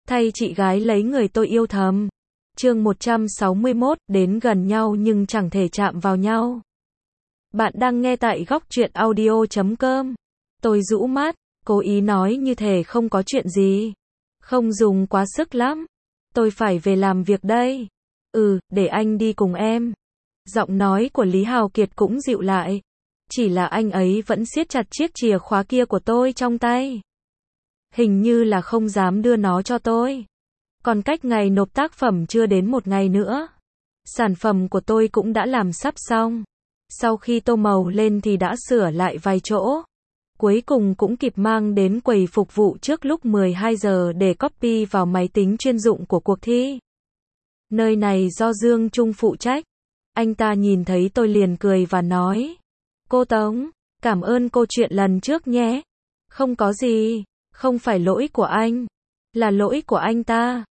Thay chị gái lấy người tôi yêu thầm. Chương 161, đến gần nhau nhưng chẳng thể chạm vào nhau. Bạn đang nghe tại góc truyện audio.com. Tôi rũ mắt, cố ý nói như thể không có chuyện gì. Không dùng quá sức lắm. Tôi phải về làm việc đây. Để anh đi cùng em. Giọng nói của Lý Hào Kiệt cũng dịu lại. Chỉ là anh ấy vẫn siết chặt chiếc chìa khóa kia của tôi trong tay. Hình như là không dám đưa nó cho tôi. Còn cách ngày nộp tác phẩm chưa đến một ngày nữa. Sản phẩm của tôi cũng đã làm sắp xong. Sau khi tô màu lên thì đã sửa lại vài chỗ. Cuối cùng cũng kịp mang đến quầy phục vụ trước lúc 12 giờ để copy vào máy tính chuyên dụng của cuộc thi. Nơi này do Dương Trung phụ trách. Anh ta nhìn thấy tôi liền cười và nói: "Cô Tống, cảm ơn cô chuyện lần trước nhé." "Không có gì, không phải lỗi của anh, là lỗi của anh ta."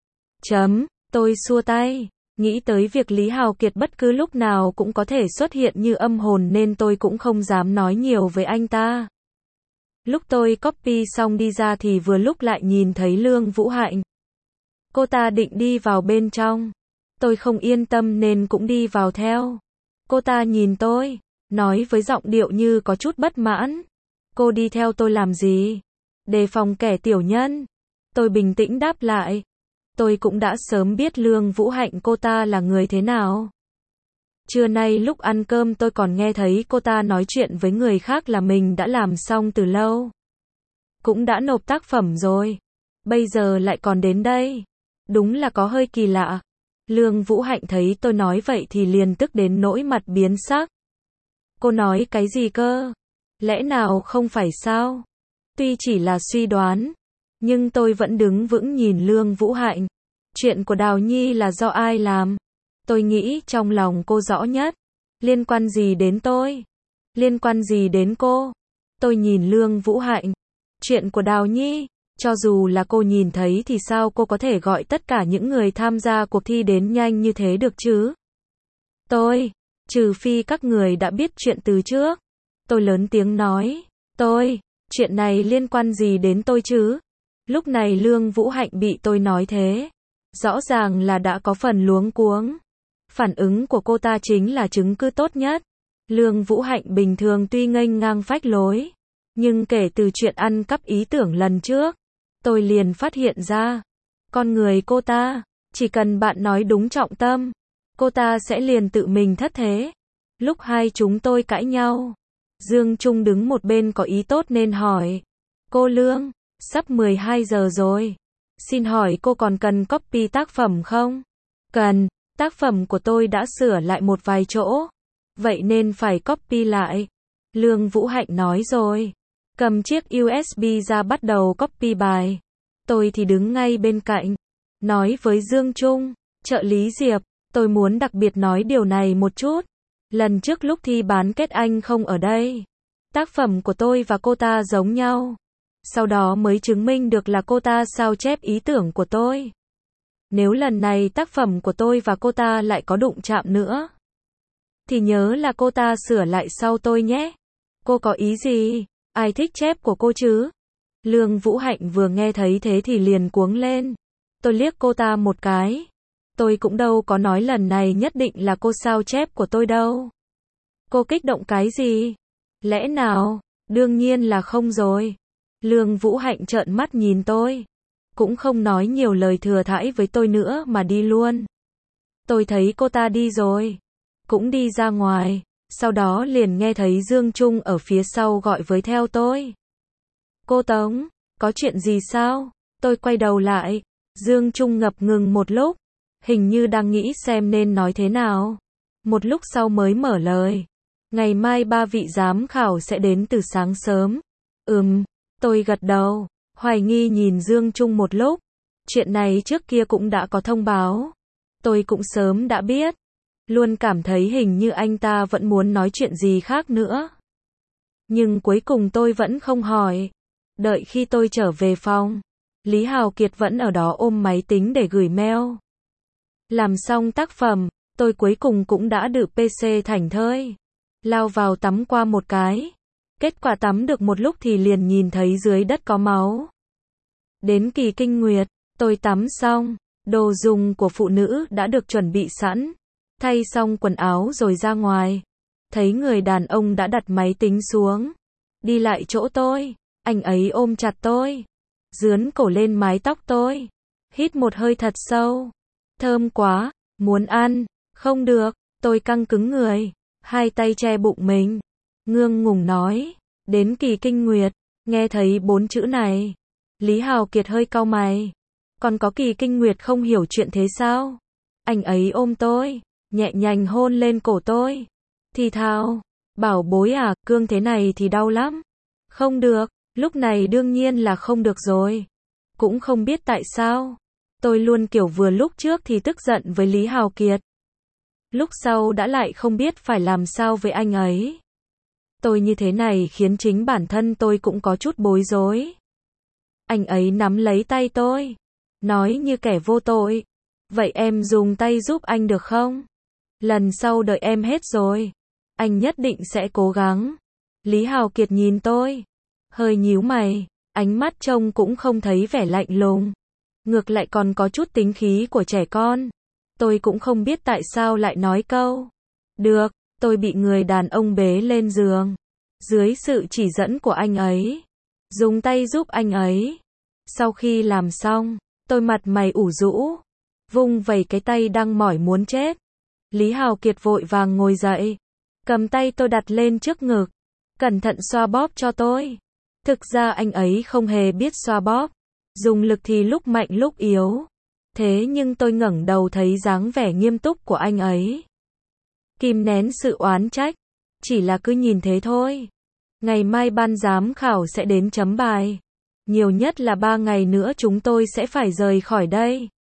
Tôi xua tay, nghĩ tới việc Lý Hào Kiệt bất cứ lúc nào cũng có thể xuất hiện như âm hồn nên tôi cũng không dám nói nhiều với anh ta. Lúc tôi copy xong đi ra thì vừa lúc lại nhìn thấy Lương Vũ Hạnh. Cô ta định đi vào bên trong. Tôi không yên tâm nên cũng đi vào theo. Cô ta nhìn tôi, nói với giọng điệu như có chút bất mãn: "Cô đi theo tôi làm gì? Đề phòng kẻ tiểu nhân." Tôi bình tĩnh đáp lại: "Tôi cũng đã sớm biết Lương Vũ Hạnh cô ta là người thế nào. Trưa nay lúc ăn cơm tôi còn nghe thấy cô ta nói chuyện với người khác là mình đã làm xong từ lâu. Cũng đã nộp tác phẩm rồi. Bây giờ lại còn đến đây. Đúng là có hơi kỳ lạ." Lương Vũ Hạnh thấy tôi nói vậy thì liền tức đến nỗi mặt biến sắc. "Cô nói cái gì cơ? Lẽ nào không phải sao?" Tuy chỉ là suy đoán, nhưng tôi vẫn đứng vững nhìn Lương Vũ Hạnh. Chuyện của Đào Nhi là do ai làm? Tôi nghĩ trong lòng cô rõ nhất. Liên quan gì đến tôi? Liên quan gì đến cô? Tôi nhìn Lương Vũ Hạnh. Chuyện của Đào Nhi, cho dù là cô nhìn thấy thì sao cô có thể gọi tất cả những người tham gia cuộc thi đến nhanh như thế được chứ? Trừ phi các người đã biết chuyện từ trước. Tôi lớn tiếng nói: Chuyện này liên quan gì đến tôi chứ?" Lúc này Lương Vũ Hạnh bị tôi nói thế, rõ ràng là đã có phần luống cuống. Phản ứng của cô ta chính là chứng cứ tốt nhất. Lương Vũ Hạnh bình thường tuy nghênh ngang phách lối, nhưng kể từ chuyện ăn cắp ý tưởng lần trước, tôi liền phát hiện ra, con người cô ta, chỉ cần bạn nói đúng trọng tâm, cô ta sẽ liền tự mình thất thế. Lúc hai chúng tôi cãi nhau, Dương Trung đứng một bên có ý tốt nên hỏi: "Cô Lương, sắp 12 giờ rồi. Xin hỏi cô còn cần copy tác phẩm không?" "Cần, tác phẩm của tôi đã sửa lại một vài chỗ. Vậy nên phải copy lại." Lương Vũ Hạnh nói rồi, cầm chiếc USB ra bắt đầu copy bài. Tôi thì đứng ngay bên cạnh, nói với Dương Trung: "Trợ lý Diệp, tôi muốn đặc biệt nói điều này một chút. Lần trước lúc thi bán kết anh không ở đây. Tác phẩm của tôi và cô ta giống nhau. Sau đó mới chứng minh được là cô ta sao chép ý tưởng của tôi. Nếu lần này tác phẩm của tôi và cô ta lại có đụng chạm nữa, thì nhớ là cô ta sửa lại sau tôi nhé." "Cô có ý gì? Ai thích chép của cô chứ?" Lương Vũ Hạnh vừa nghe thấy thế thì liền cuống lên. Tôi liếc cô ta một cái. Tôi cũng đâu có nói lần này nhất định là cô sao chép của tôi đâu. Cô kích động cái gì? Lẽ nào? Đương nhiên là không rồi. Lương Vũ Hạnh trợn mắt nhìn tôi, cũng không nói nhiều lời thừa thãi với tôi nữa mà đi luôn. Tôi thấy cô ta đi rồi, cũng đi ra ngoài, sau đó liền nghe thấy Dương Trung ở phía sau gọi với theo tôi: "Cô Tống, có chuyện gì sao?" Tôi quay đầu lại, Dương Trung ngập ngừng một lúc, hình như đang nghĩ xem nên nói thế nào. Một lúc sau mới mở lời: "Ngày mai 3 vị giám khảo sẽ đến từ sáng sớm." Tôi gật đầu, hoài nghi nhìn Dương Trung một lúc. Chuyện này trước kia cũng đã có thông báo. Tôi cũng sớm đã biết. Luôn cảm thấy hình như anh ta vẫn muốn nói chuyện gì khác nữa. Nhưng cuối cùng tôi vẫn không hỏi. Đợi khi tôi trở về phòng, Lý Hào Kiệt vẫn ở đó ôm máy tính để gửi mail. Làm xong tác phẩm, tôi cuối cùng cũng đã được PC thảnh thơi. Lao vào tắm qua một cái. Kết quả tắm được một lúc thì liền nhìn thấy dưới đất có máu. Đến kỳ kinh nguyệt, Tôi tắm xong, đồ dùng của phụ nữ đã được chuẩn bị sẵn. Thay xong quần áo rồi ra ngoài. Thấy người đàn ông đã đặt máy tính xuống. Đi lại chỗ tôi. Anh ấy ôm chặt tôi. Dướn cổ lên mái tóc tôi. Hít một hơi thật sâu. Thơm quá, muốn ăn. Không được, tôi căng cứng người. Hai tay che bụng mình. Ngượng ngùng nói. Đến kỳ kinh nguyệt. Nghe thấy 4 chữ này. Lý Hào Kiệt hơi cau mày. Còn có kỳ kinh nguyệt không hiểu chuyện thế sao? Anh ấy ôm tôi. Nhẹ nhàng hôn lên cổ tôi. Thì thào. Bảo bối à, cương thế này thì đau lắm. Không được. Lúc này đương nhiên là không được rồi. Cũng không biết tại sao. Tôi luôn kiểu vừa lúc trước thì tức giận với Lý Hào Kiệt. Lúc sau đã lại không biết phải làm sao với anh ấy. Tôi như thế này khiến chính bản thân tôi cũng có chút bối rối. Anh ấy nắm lấy tay tôi. Nói như kẻ vô tội. Vậy em dùng tay giúp anh được không? Lần sau đợi em hết rồi. Anh nhất định sẽ cố gắng. Lý Hào Kiệt nhìn tôi. Hơi nhíu mày. Ánh mắt trông cũng không thấy vẻ lạnh lùng. Ngược lại còn có chút tính khí của trẻ con. Tôi cũng không biết tại sao lại nói câu. Được, tôi bị người đàn ông bế lên giường. Dưới sự chỉ dẫn của anh ấy. Dùng tay giúp anh ấy. Sau khi làm xong, tôi mặt mày ủ rũ. Vung vẩy cái tay đang mỏi muốn chết. Lý Hào Kiệt vội vàng ngồi dậy. Cầm tay tôi đặt lên trước ngực. Cẩn thận xoa bóp cho tôi. Thực ra anh ấy không hề biết xoa bóp. Dùng lực thì lúc mạnh lúc yếu. Thế nhưng tôi ngẩng đầu thấy dáng vẻ nghiêm túc của anh ấy. Kìm nén sự oán trách. Chỉ là cứ nhìn thế thôi. Ngày mai ban giám khảo sẽ đến chấm bài. Nhiều nhất là 3 ngày nữa chúng tôi sẽ phải rời khỏi đây.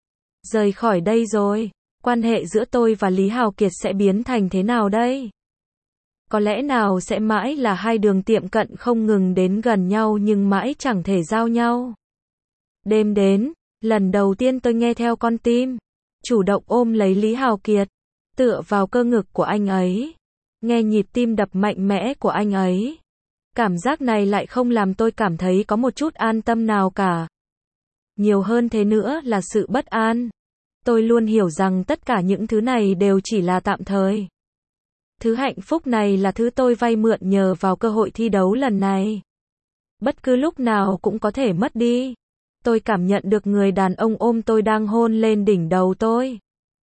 Rời khỏi đây rồi. Quan hệ giữa tôi và Lý Hào Kiệt sẽ biến thành thế nào đây? Có lẽ nào sẽ mãi là hai đường tiệm cận không ngừng đến gần nhau nhưng mãi chẳng thể giao nhau. Đêm đến, lần đầu tiên tôi nghe theo con tim. Chủ động ôm lấy Lý Hào Kiệt. Tựa vào cơ ngực của anh ấy. Nghe nhịp tim đập mạnh mẽ của anh ấy. Cảm giác này lại không làm tôi cảm thấy có một chút an tâm nào cả. Nhiều hơn thế nữa là sự bất an. Tôi luôn hiểu rằng tất cả những thứ này đều chỉ là tạm thời. Thứ hạnh phúc này là thứ tôi vay mượn nhờ vào cơ hội thi đấu lần này. Bất cứ lúc nào cũng có thể mất đi. Tôi cảm nhận được người đàn ông ôm tôi đang hôn lên đỉnh đầu tôi.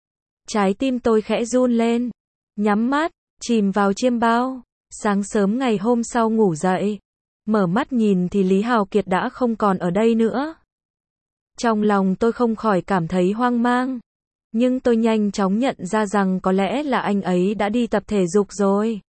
Trái tim tôi khẽ run lên. Nhắm mắt, chìm vào chiêm bao. Sáng sớm ngày hôm sau ngủ dậy. Mở mắt nhìn thì Lý Hào Kiệt đã không còn ở đây nữa. Trong lòng tôi không khỏi cảm thấy hoang mang. Nhưng tôi nhanh chóng nhận ra rằng có lẽ là anh ấy đã đi tập thể dục rồi.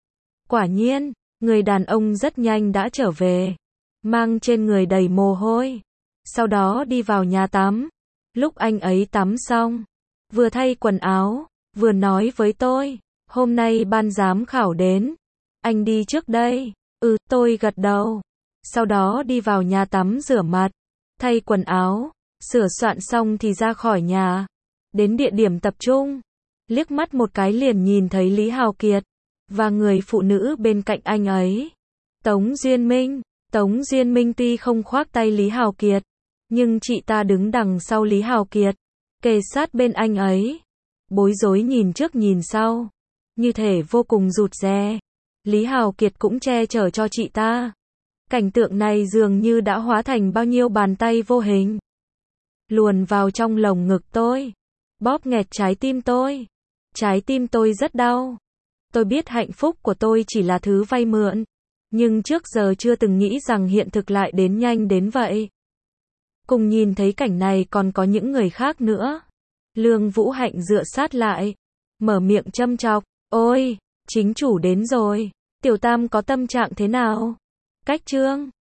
Quả nhiên, người đàn ông rất nhanh đã trở về. Mang trên người đầy mồ hôi. Sau đó đi vào nhà tắm. Lúc anh ấy tắm xong, vừa thay quần áo, vừa nói với tôi. Hôm nay ban giám khảo đến. Anh đi trước đây. Tôi gật đầu. Sau đó đi vào nhà tắm rửa mặt. Thay quần áo. Sửa soạn xong thì ra khỏi nhà. Đến địa điểm tập trung. Liếc mắt một cái liền nhìn thấy Lý Hào Kiệt. Và người phụ nữ bên cạnh anh ấy. Tống Duyên Minh. Tống Duyên Minh tuy không khoác tay Lý Hào Kiệt. Nhưng chị ta đứng đằng sau Lý Hào Kiệt. Kề sát bên anh ấy. Bối rối nhìn trước nhìn sau. Như thể vô cùng rụt rè. Lý Hào Kiệt cũng che chở cho chị ta. Cảnh tượng này dường như đã hóa thành bao nhiêu bàn tay vô hình. Luồn vào trong lồng ngực tôi. Bóp nghẹt trái tim tôi. Trái tim tôi rất đau. Tôi biết hạnh phúc của tôi chỉ là thứ vay mượn. Nhưng trước giờ chưa từng nghĩ rằng hiện thực lại đến nhanh đến vậy. Cùng nhìn thấy cảnh này còn có những người khác nữa. Lương Vũ Hạnh dựa sát lại. Mở miệng châm chọc. Ôi, chính chủ đến rồi. Tiểu Tam có tâm trạng thế nào? Cách trương.